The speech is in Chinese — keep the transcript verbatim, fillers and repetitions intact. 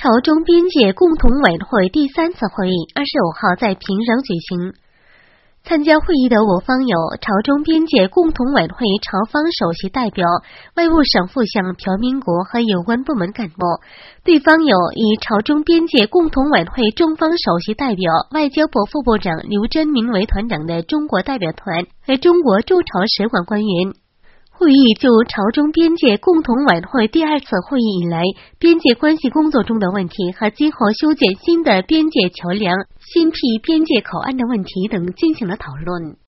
朝中边界共同委员会第三次会议二十五号在平壤举行。参加会议的我方有朝中边界共同委员会朝方首席代表、外务省副相朴明国和有关部门干部，对方有以朝中边界共同委员会中方首席代表、外交部副部长刘真明为团长的中国代表团和中国驻朝使馆官员。会议就朝中边界共同委员会第二次会议以来边界关系工作中的问题和今后修建新的边界桥梁、新辟边界口岸的问题等进行了讨论。